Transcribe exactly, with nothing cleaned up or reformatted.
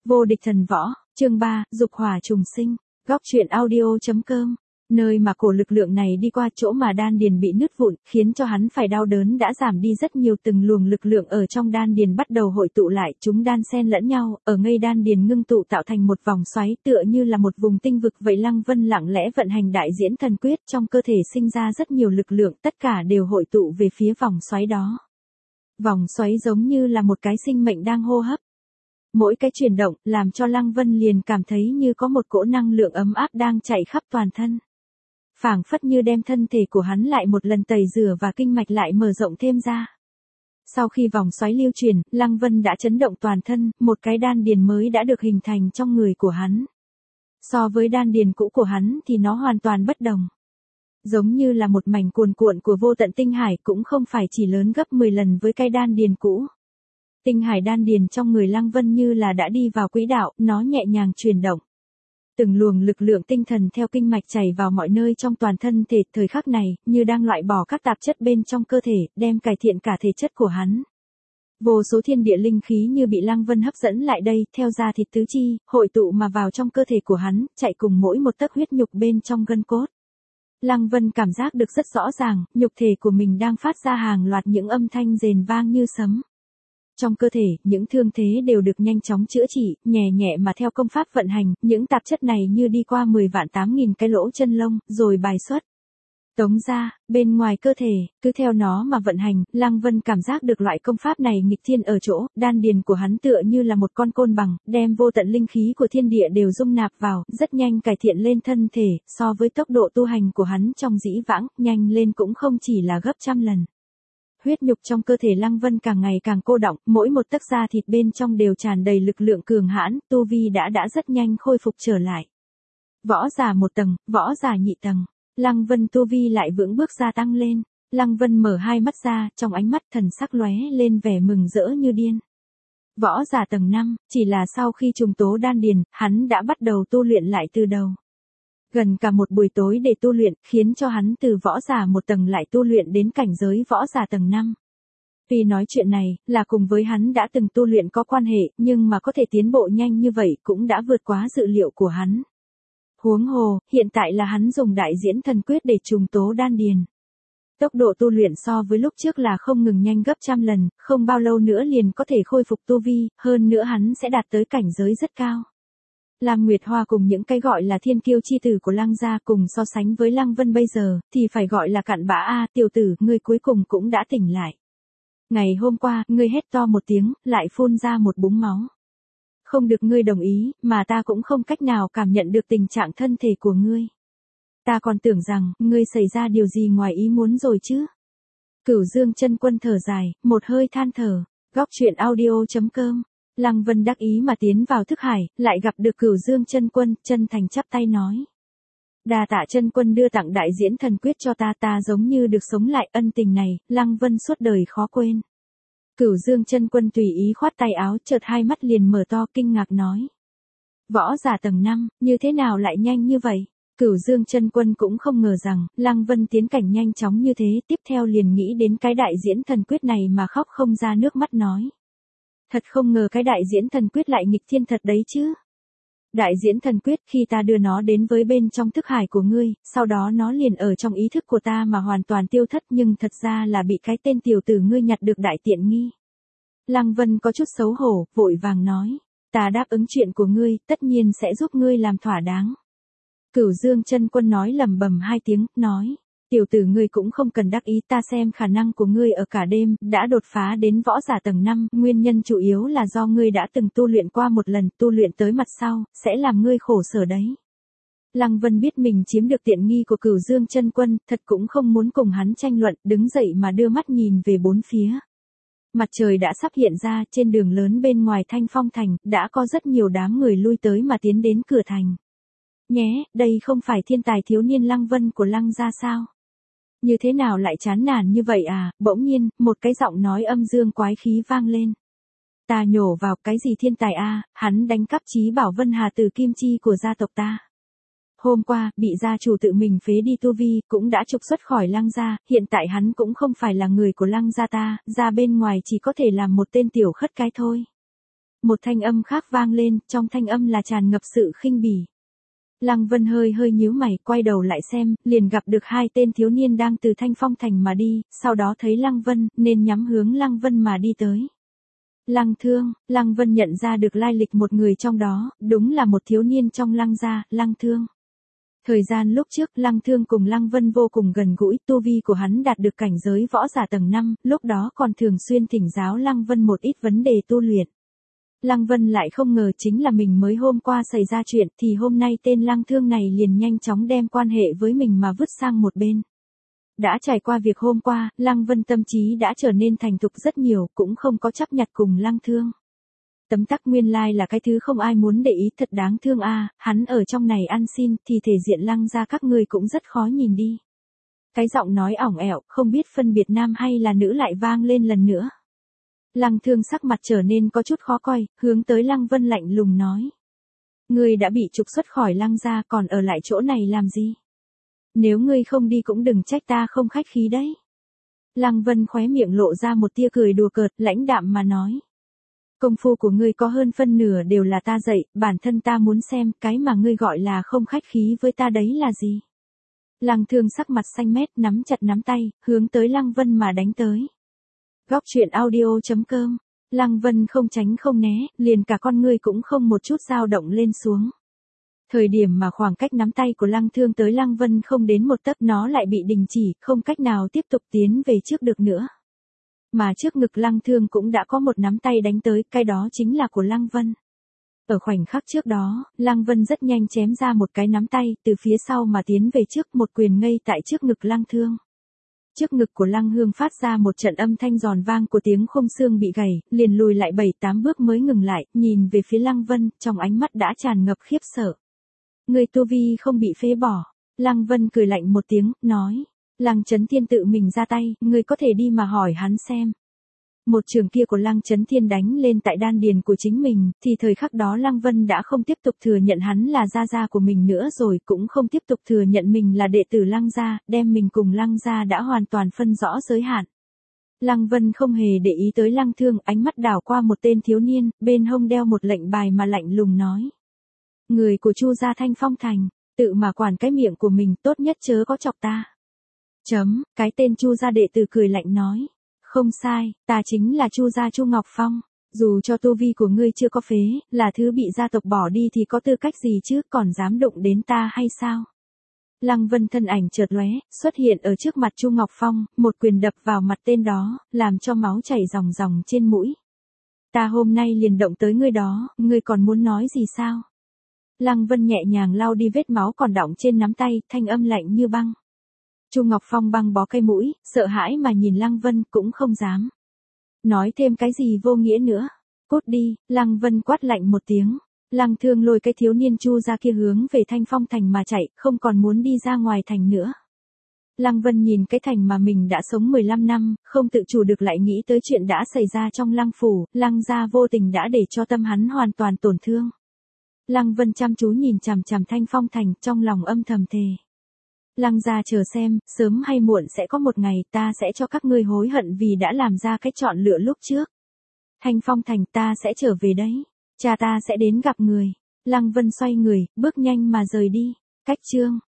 Vô địch thần võ, chương ba, dục hỏa trùng sinh, góc truyện audio.com. Nơi mà cổ lực lượng này đi qua chỗ mà đan điền bị nứt vụn, khiến cho hắn phải đau đớn đã giảm đi rất nhiều, từng luồng lực lượng ở trong đan điền bắt đầu hội tụ lại, chúng đan xen lẫn nhau, ở ngây đan điền ngưng tụ tạo thành một vòng xoáy tựa như là một vùng tinh vực vậy. Lăng Vân lặng lẽ vận hành đại diễn thần quyết, trong cơ thể sinh ra rất nhiều lực lượng, tất cả đều hội tụ về phía vòng xoáy đó. Vòng xoáy giống như là một cái sinh mệnh đang hô hấp. Mỗi cái chuyển động, làm cho Lăng Vân liền cảm thấy như có một cỗ năng lượng ấm áp đang chạy khắp toàn thân. Phảng phất như đem thân thể của hắn lại một lần tẩy rửa và kinh mạch lại mở rộng thêm ra. Sau khi vòng xoáy lưu truyền, Lăng Vân đã chấn động toàn thân, một cái đan điền mới đã được hình thành trong người của hắn. So với đan điền cũ của hắn thì nó hoàn toàn bất đồng. Giống như là một mảnh cuồn cuộn của vô tận tinh hải, cũng không phải chỉ lớn gấp mười lần với cái đan điền cũ. Tinh hải đan điền trong người Lăng Vân như là đã đi vào quỹ đạo, nó nhẹ nhàng chuyển động. Từng luồng lực lượng tinh thần theo kinh mạch chảy vào mọi nơi trong toàn thân thể, thời khắc này, như đang loại bỏ các tạp chất bên trong cơ thể, đem cải thiện cả thể chất của hắn. Vô số thiên địa linh khí như bị Lăng Vân hấp dẫn lại đây, theo da thịt tứ chi, hội tụ mà vào trong cơ thể của hắn, chạy cùng mỗi một tấc huyết nhục bên trong gân cốt. Lăng Vân cảm giác được rất rõ ràng, nhục thể của mình đang phát ra hàng loạt những âm thanh rền vang như sấm. Trong cơ thể, những thương thế đều được nhanh chóng chữa trị, nhẹ nhẹ mà theo công pháp vận hành, những tạp chất này như đi qua mười vạn tám nghìn cái lỗ chân lông, rồi bài xuất. Tống ra, bên ngoài cơ thể, cứ theo nó mà vận hành, Lăng Vân cảm giác được loại công pháp này nghịch thiên ở chỗ, đan điền của hắn tựa như là một con côn bằng, đem vô tận linh khí của thiên địa đều dung nạp vào, rất nhanh cải thiện lên thân thể, so với tốc độ tu hành của hắn trong dĩ vãng, nhanh lên cũng không chỉ là gấp trăm lần. Huyết nhục trong cơ thể Lăng Vân càng ngày càng cô đọng, mỗi một tấc da thịt bên trong đều tràn đầy lực lượng cường hãn, tu vi đã đã rất nhanh khôi phục trở lại. Võ giả một tầng, võ giả nhị tầng, Lăng Vân tu vi lại vững bước gia tăng lên. Lăng Vân mở hai mắt ra, trong ánh mắt thần sắc lóe lên vẻ mừng rỡ như điên. Võ giả tầng năm, chỉ là sau khi trùng tố đan điền, hắn đã bắt đầu tu luyện lại từ đầu. Gần cả một buổi tối để tu luyện, khiến cho hắn từ võ giả một tầng lại tu luyện đến cảnh giới võ giả tầng năm. Tuy nói chuyện này, là cùng với hắn đã từng tu luyện có quan hệ, nhưng mà có thể tiến bộ nhanh như vậy cũng đã vượt quá dự liệu của hắn. Huống hồ, hiện tại là hắn dùng đại diễn thần quyết để trùng tố đan điền. Tốc độ tu luyện so với lúc trước là không ngừng nhanh gấp trăm lần, không bao lâu nữa liền có thể khôi phục tu vi, hơn nữa hắn sẽ đạt tới cảnh giới rất cao. Lam Nguyệt Hoa cùng những cái gọi là thiên kiêu chi tử của Lăng gia cùng so sánh với Lăng Vân bây giờ, thì phải gọi là cặn bã a, tiểu tử, ngươi cuối cùng cũng đã tỉnh lại. Ngày hôm qua, ngươi hét to một tiếng, lại phun ra một búng máu. Không được ngươi đồng ý, mà ta cũng không cách nào cảm nhận được tình trạng thân thể của ngươi. Ta còn tưởng rằng, ngươi xảy ra điều gì ngoài ý muốn rồi chứ. Cửu Dương Chân Quân thở dài, một hơi than thở, góc truyện audio.com. Lăng Vân đắc ý mà tiến vào thức hải, lại gặp được Cửu Dương Chân Quân, chân thành chắp tay nói. Đa tạ Chân Quân đưa tặng đại diễn thần quyết cho ta, ta giống như được sống lại, ân tình này, Lăng Vân suốt đời khó quên. Cửu Dương Chân Quân tùy ý khoát tay áo, chợt hai mắt liền mở to kinh ngạc nói. Võ giả tầng năm, như thế nào lại nhanh như vậy? Cửu Dương Chân Quân cũng không ngờ rằng, Lăng Vân tiến cảnh nhanh chóng như thế, tiếp theo liền nghĩ đến cái đại diễn thần quyết này mà khóc không ra nước mắt nói. Thật không ngờ cái đại diễn thần quyết lại nghịch thiên thật đấy chứ. Đại diễn thần quyết, khi ta đưa nó đến với bên trong thức hải của ngươi, sau đó nó liền ở trong ý thức của ta mà hoàn toàn tiêu thất, nhưng thật ra là bị cái tên tiểu tử ngươi nhặt được đại tiện nghi. Lăng Vân có chút xấu hổ, vội vàng nói, ta đáp ứng chuyện của ngươi, tất nhiên sẽ giúp ngươi làm thỏa đáng. Cửu Dương Chân Quân nói lẩm bẩm hai tiếng, nói. Tiểu tử ngươi cũng không cần đắc ý, ta xem khả năng của ngươi ở cả đêm, đã đột phá đến võ giả tầng năm, nguyên nhân chủ yếu là do ngươi đã từng tu luyện qua một lần, tu luyện tới mặt sau, sẽ làm ngươi khổ sở đấy. Lăng Vân biết mình chiếm được tiện nghi của Cửu Dương Chân Quân, thật cũng không muốn cùng hắn tranh luận, đứng dậy mà đưa mắt nhìn về bốn phía. Mặt trời đã sắp hiện ra, trên đường lớn bên ngoài Thanh Phong Thành, đã có rất nhiều đám người lui tới mà tiến đến cửa thành. Nhé, đây không phải thiên tài thiếu niên Lăng Vân của Lăng gia sao? Như thế nào lại chán nản như vậy à? Bỗng nhiên, một cái giọng nói âm dương quái khí vang lên. Ta nhổ vào, cái gì thiên tài a, hắn đánh cắp chí bảo Vân Hà Tử Kim Chi của gia tộc ta. Hôm qua, bị gia chủ tự mình phế đi tu vi, cũng đã trục xuất khỏi Lăng gia, hiện tại hắn cũng không phải là người của Lăng gia ta, ra bên ngoài chỉ có thể làm một tên tiểu khất cái thôi. một thanh âm khác vang lên, trong thanh âm là tràn ngập sự khinh bỉ. Lăng Vân hơi hơi nhíu mày, quay đầu lại xem, liền gặp được hai tên thiếu niên đang từ Thanh Phong Thành mà đi, sau đó thấy Lăng Vân, nên nhắm hướng Lăng Vân mà đi tới. Lăng Thương, Lăng Vân nhận ra được lai lịch một người trong đó, đúng là một thiếu niên trong Lăng gia, Lăng Thương. Thời gian lúc trước, Lăng Thương cùng Lăng Vân vô cùng gần gũi, tu vi của hắn đạt được cảnh giới võ giả tầng năm, lúc đó còn thường xuyên thỉnh giáo Lăng Vân một ít vấn đề tu luyện. Lăng Vân lại không ngờ chính là mình mới hôm qua xảy ra chuyện, thì hôm nay tên Lăng Thương này liền nhanh chóng đem quan hệ với mình mà vứt sang một bên. Đã trải qua việc hôm qua, Lăng Vân tâm trí đã trở nên thành thục rất nhiều, cũng không có chấp nhặt cùng Lăng Thương. Tấm tắc nguyên lai là cái thứ không ai muốn để ý, thật đáng thương a, hắn ở trong này ăn xin, thì thể diện Lăng gia các ngươi cũng rất khó nhìn đi. Cái giọng nói ỏng ẻo, không biết phân biệt nam hay là nữ lại vang lên lần nữa. Lăng Thương sắc mặt trở nên có chút khó coi, hướng tới Lăng Vân lạnh lùng nói. Ngươi đã bị trục xuất khỏi Lăng gia, còn ở lại chỗ này làm gì? Nếu ngươi không đi cũng đừng trách ta không khách khí đấy. Lăng Vân khóe miệng lộ ra một tia cười đùa cợt, lãnh đạm mà nói. Công phu của ngươi có hơn phân nửa đều là ta dạy, bản thân ta muốn xem, cái mà ngươi gọi là không khách khí với ta đấy là gì? Lăng Thương sắc mặt xanh mét, nắm chặt nắm tay, hướng tới Lăng Vân mà đánh tới. Góc truyện audio chấm com. Lăng Vân không tránh không né, liền cả con ngươi cũng không một chút dao động lên xuống. Thời điểm mà khoảng cách nắm tay của Lăng Thương tới Lăng Vân không đến một tấc, nó lại bị đình chỉ, không cách nào tiếp tục tiến về trước được nữa. Mà trước ngực Lăng Thương cũng đã có một nắm tay đánh tới, cái đó chính là của Lăng Vân. Ở khoảnh khắc trước đó, Lăng Vân rất nhanh chém ra một cái nắm tay, từ phía sau mà tiến về trước, một quyền ngay tại trước ngực Lăng Thương. Trước ngực của Lăng Hương phát ra một trận âm thanh giòn vang của tiếng khung xương bị gãy, liền lùi lại bảy tám bước mới ngừng lại, nhìn về phía Lăng Vân, trong ánh mắt đã tràn ngập khiếp sợ. Người tu vi không bị phế bỏ. Lăng Vân cười lạnh một tiếng, nói. Lăng Chấn Thiên tự mình ra tay, người có thể đi mà hỏi hắn xem. Một trường kia của Lăng Chấn Thiên đánh lên tại đan điền của chính mình, thì thời khắc đó Lăng Vân đã không tiếp tục thừa nhận hắn là gia gia của mình nữa rồi, cũng không tiếp tục thừa nhận mình là đệ tử Lăng gia, đem mình cùng Lăng gia đã hoàn toàn phân rõ giới hạn. Lăng Vân không hề để ý tới Lăng Thương, ánh mắt đảo qua một tên thiếu niên, bên hông đeo một lệnh bài mà lạnh lùng nói. Người của Chu gia Thanh Phong Thành, tự mà quản cái miệng của mình, tốt nhất chớ có chọc ta. Chấm, cái tên Chu gia đệ tử cười lạnh nói. Không sai, ta chính là Chu gia Chu Ngọc Phong. Dù cho tu vi của ngươi chưa có phế, là thứ bị gia tộc bỏ đi thì có tư cách gì chứ, còn dám đụng đến ta hay sao? Lăng Vân thân ảnh chợt lóe, xuất hiện ở trước mặt Chu Ngọc Phong, một quyền đập vào mặt tên đó, làm cho máu chảy ròng ròng trên mũi. Ta hôm nay liền động tới ngươi đó, ngươi còn muốn nói gì sao? Lăng Vân nhẹ nhàng lau đi vết máu còn đọng trên nắm tay, thanh âm lạnh như băng. Chu Ngọc Phong băng bó cây mũi, sợ hãi mà nhìn Lăng Vân, cũng không dám nói thêm cái gì vô nghĩa nữa. Cút đi, Lăng Vân quát lạnh một tiếng. Lăng Thương lôi cái thiếu niên Chu ra kia hướng về Thanh Phong Thành mà chạy, không còn muốn đi ra ngoài thành nữa. Lăng Vân nhìn cái thành mà mình đã sống mười lăm năm, không tự chủ được lại nghĩ tới chuyện đã xảy ra trong Lăng phủ, Lăng gia vô tình đã để cho tâm hắn hoàn toàn tổn thương. Lăng Vân chăm chú nhìn chằm chằm Thanh Phong Thành, trong lòng âm thầm thề. Lăng gia chờ xem, sớm hay muộn sẽ có một ngày ta sẽ cho các ngươi hối hận vì đã làm ra cái chọn lựa lúc trước. Thanh Phong Thành ta sẽ trở về đấy. Cha ta sẽ đến gặp người. Lăng Vân xoay người, bước nhanh mà rời đi. Cách chương.